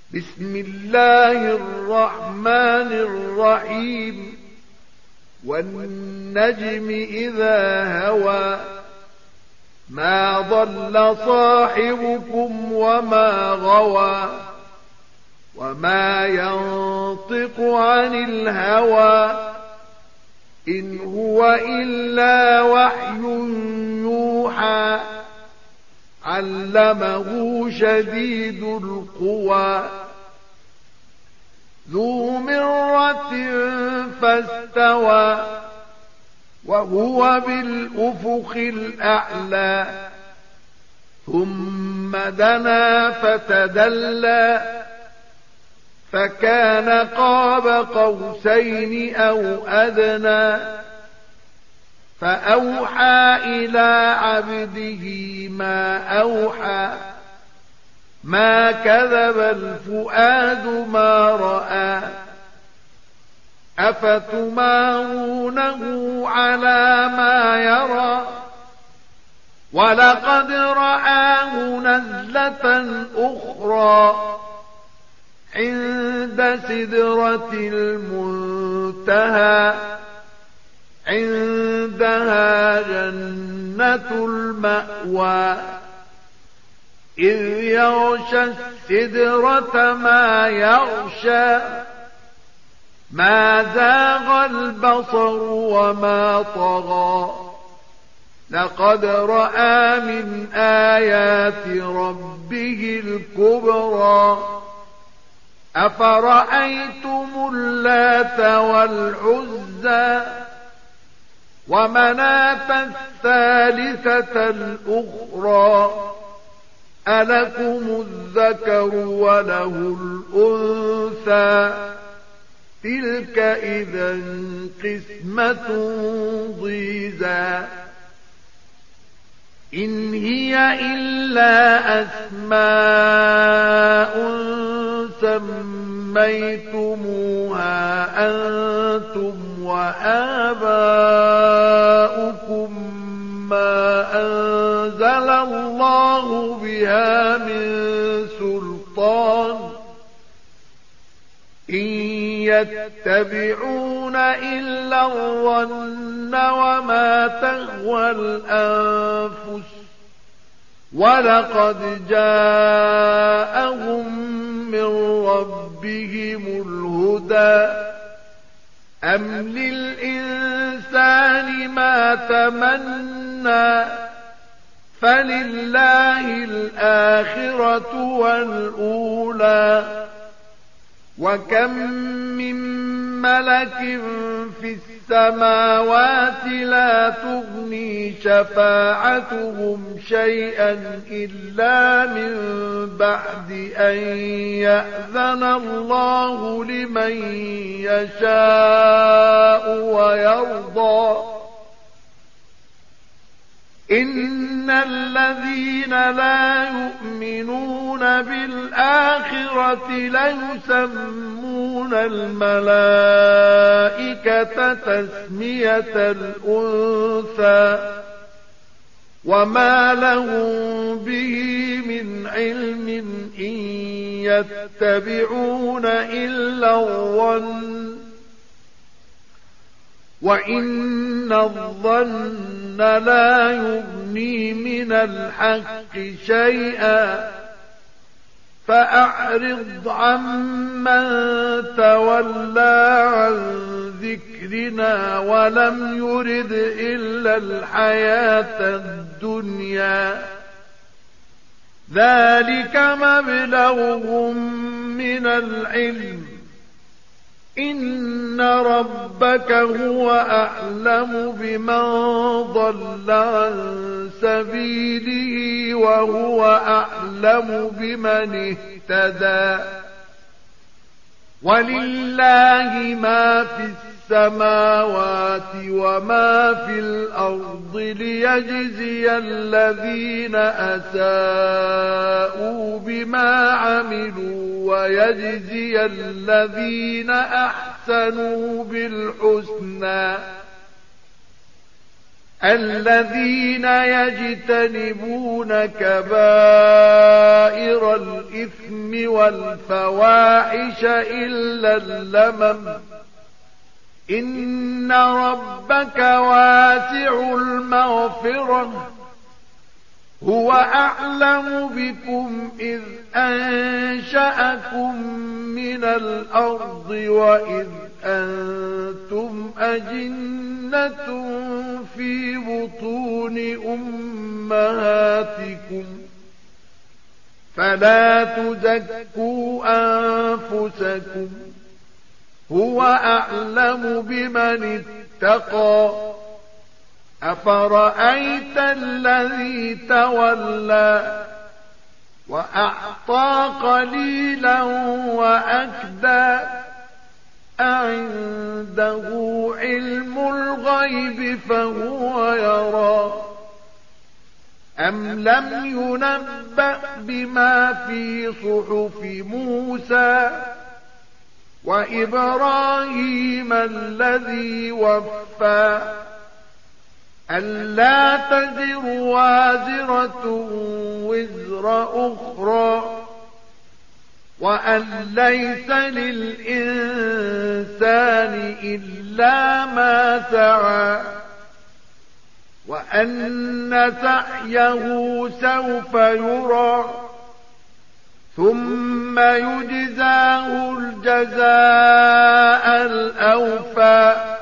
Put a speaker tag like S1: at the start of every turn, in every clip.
S1: بسم الله الرحمن الرحيم والنجم إذا هوى ما ضل صاحبكم وما غوى وما ينطق عن الهوى إن هو إلا وحي يوحى علمه شديد القوى ذو مرة فاستوى وهو بالأفق الأعلى ثم دنا فتدلى فكان قاب قوسين أو أدنى فأوحى إلى عبده ما أوحى ما كذب الفؤاد ما رأى أفتمارونه على ما يرى ولقد رآه نزلة أخرى عند سدرة المنتهى عندها جنة المأوى إذ يغشى السدرة ما يغشى ما زاغ البصر وما طغى لقد رأى من آيات ربه الكبرى أفرأيتم اللات والعزى ومناة الثالثة الأخرى ألكم الذكر وله الأنثى تلك إذا قسمة ضيزى إن هي إلا أسماء سميتموها أنتم وآباؤكم ما أنزل الله بها من سلطان إن يتبعون إلا الظن وما تهوى الأنفس ولقد جاءهم من ربهم الهدى أم للإنسان ما تمنى فلله الآخرة والأولى وكم من ملك في السماوات لا تغني شفاعتهم شيئا إلا من بعد أن يأذن الله لمن يشاء ويرضى إن الذين لا يؤمنون بالآخرة ليسمون الملائكة تسمية الأنثى وما لهم به من علم إن يتبعون إلا الظن وإن الظن لا يغني من الحق شيئا فأعرض عمن تولى عن ذكرنا ولم يرد إلا الحياة الدنيا ذلك مبلغهم من العلم إن ربك هو أعلم بمن ضل عن سبيله وهو أعلم بمن اهتدى ولله ما في السماوات وما في الأرض ليجزي الذين أساءوا بما عملوا ويجزي الذين أحسنوا بالحسنى الذين يجتنبون كبائر الإثم والفواحش إلا اللمم إن ربك واسع المغفرة هو أعلم بكم إذ أنشأكم من الأرض وإذ أنتم أجنة في بطون أمهاتكم فلا تزكوا أنفسكم هو أعلم بمن اتقى أفرأيت الذي تولى وأعطى قليلا وأكدى أعنده علم الغيب فهو يرى أم لم ينبأ بما في صحف موسى وإبراهيم الذي وفى ألا تزر وازرة وزر أخرى وأن ليس للإنسان إلا ما سعى وأن سعيه سوف يرى ثم يجزاه الجزاء الأوفى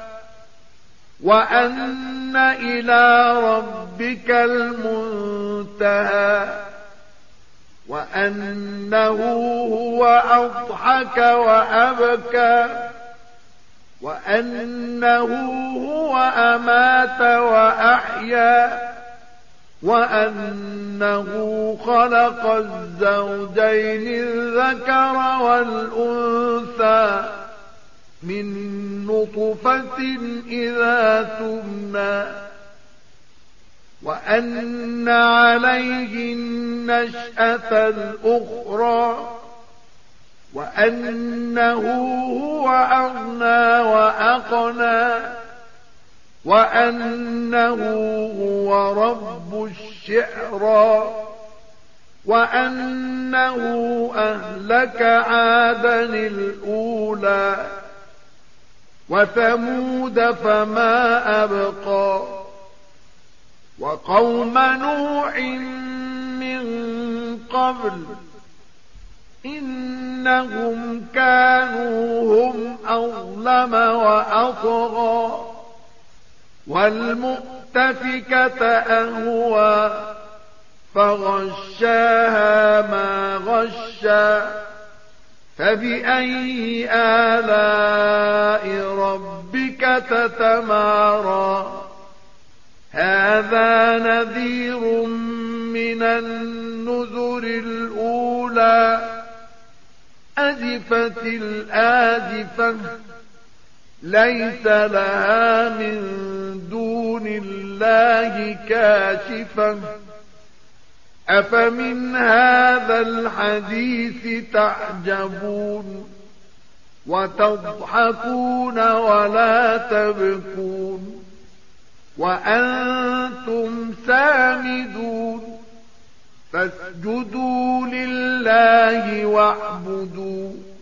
S1: وأن إلى ربك المنتهى وأنه هو أضحك وأبكى وأنه هو أمات وأحيا وأنه خلق الزوجين الذكر والأنثى من نطفة إذا تمنى وأن عليه النشأة الأخرى وأنه هو أغنى وأقنى وأنه هو رب الشعرى وأنه أهلك عادا الأولى وثمود فما أبقى وقوم نوح من قبل إنهم كانوا هم أظلم وأطغى والمؤتفكة أهوى فغشاها ما غشى فبأي آلاء ربك تتمارى هذا نذير من النذر الأولى أزفت الآزفة ليس لها من دون الله كاشفة أفمن هذا الحديث تعجبون وتضحكون ولا تبكون وأنتم سامدون فاسجدوا لله واعبدوا